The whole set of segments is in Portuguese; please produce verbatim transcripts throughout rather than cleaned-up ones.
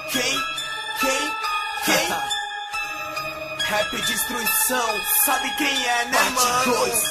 Quem? Quem? Quem? Rap destruição, sabe quem é, né, mano? Dois.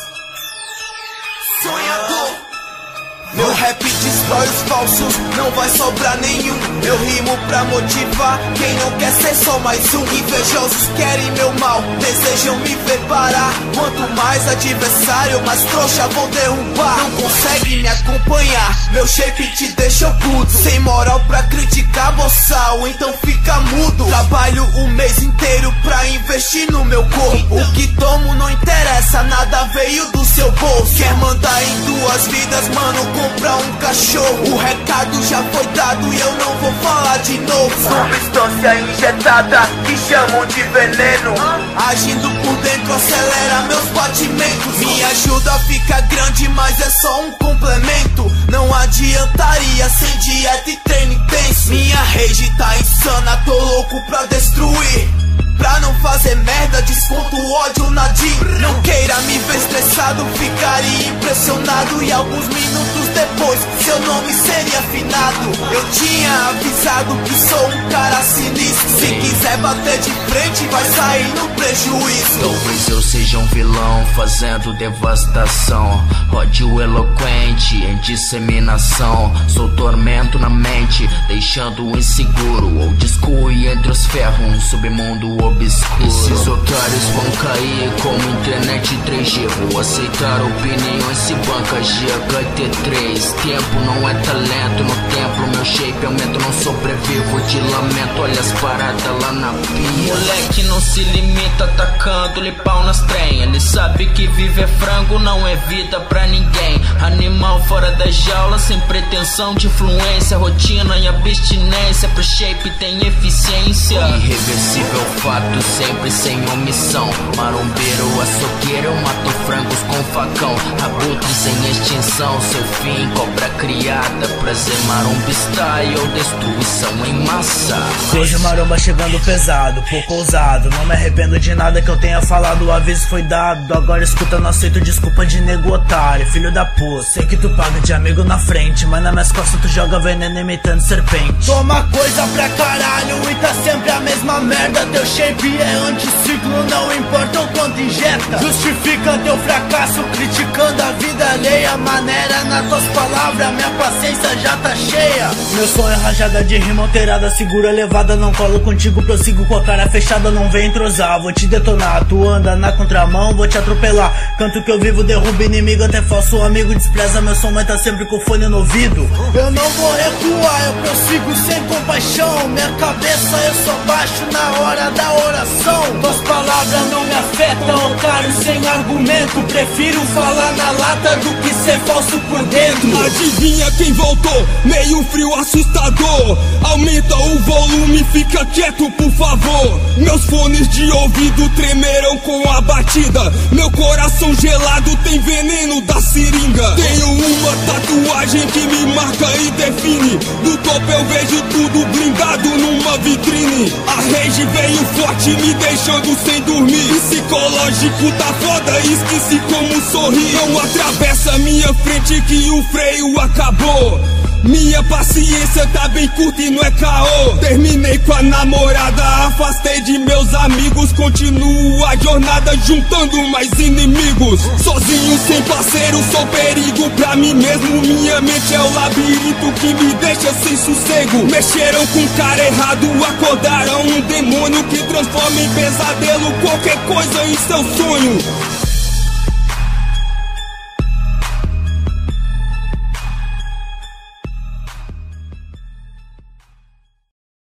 Sonhador. Meu rap destrói os falsos, não vai sobrar nenhum. Eu rimo pra motivar quem não quer ser só mais um. Invejosos querem meu mal, desejam me ver parar. Quanto mais adversário, mais trouxa vou derrubar. Não consegue me acompanhar, meu shape te deixa puto. Sem moral pra criticar boçal, então fica mudo. Trabalho o mês inteiro pra investir no meu corpo. O que tomo não interessa, nada veio do seu bolso. Quer mandar em duas vidas, mano, comprar um cachorro. O recado já foi dado e eu não vou falar de novo. Substância injetada que chamam de veneno, agindo por dentro acelera meus batimentos. Me ajuda fica grande, mas é só um complemento. Não adiantaria sem dieta e treino intenso. Minha rage tá insana, tô louco pra destruir. Pra não fazer merda, desconto o ódio na D I M. Não queira me ver estressado, ficaria impressionado. E alguns minutos depois, seu nome seria finado. Eu tinha avisado que sou um cara sinistro. Se quiser bater de frente, vai sair no prejuízo. Talvez eu seja um vilão fazendo devastação, ódio eloquente em disseminação. Sou tormento na mente, deixando inseguro. Ou discui entre os ferros, um submundo obscuro. Esses otários vão cair como internet três G. Vou aceitar opiniões se bancas de H T três. Tempo não é talento, no templo meu shape aumenta. Não sobrevivo de lamento, olha as paradas lá na pia. Moleque não se limita atacando-lhe pau nas trem. Ele sabe que viver frango não é vida pra ninguém. Animal fora da jaula, sem pretensão de influência. Rotina e abstinência, pro shape tem eficiência. Irreversível fato, sempre sem omissão. Marombeiro, açougueiro, eu mato frangos com facão. Abutres em extinção, seu fim, cobra criada. Prazer maromba style, destruição em massa. Vejo maromba chegando pesado, pouco ousado. Não me arrependo de nada que eu tenha falado, o aviso foi dado. Agora escuta, não aceito desculpa de nego otário, filho da puta. Sei que tu paga de amigo na frente, mas nas minhas costas tu joga veneno imitando serpente. Toma coisa pra caralho e tá sempre a mesma merda. Teu shape é anticiclo, não importa o quanto injeta. Justifica teu fracasso criticando a vida alheia. Maneira nas tuas palavras, minha paciência já tá cheia. Meu som é rajada de rima alterada, segura levada, não colo contigo, prossigo com a cara fechada, não vem entrosar, vou te detonar. Tu anda na contramão, vou te atropelar. Canto que eu vivo, derrubo inimigo, até falso amigo despreza meu som, mas tá sempre com fone no ouvido. Eu não vou recuar, eu prossigo sem compaixão. Minha cabeça eu só baixo na hora da oração. Tuas palavras não me afetam, otário sem argumento. Prefiro falar na lata do que ser falso por dentro. Adivinha quem voltou? Meio frio assustador. Aumenta o volume, fica quieto por favor. Meus fones de ouvido tremerão com a batida. Meu coração gelado tem veneno da seringa. Tenho uma tatuagem que me marca e define. Do topo eu vejo tudo blindado numa vitrine. A rage veio forte me deixando sem dormir. Psicológico tá foda, esqueci como sorrir. Não atravessa minha frente que o freio acabou. Minha paciência tá bem curta e não é caô. Terminei com a namorada, afastei de meus amigos. Continuo a jornada juntando mais inimigos. Sozinho, sem parceiro, sou perigo pra mim mesmo. Minha mente é o labirinto que me deixa sem sossego. Mexeram com o cara errado, acordaram um demônio que transforma em pesadelo qualquer coisa em seu sonho.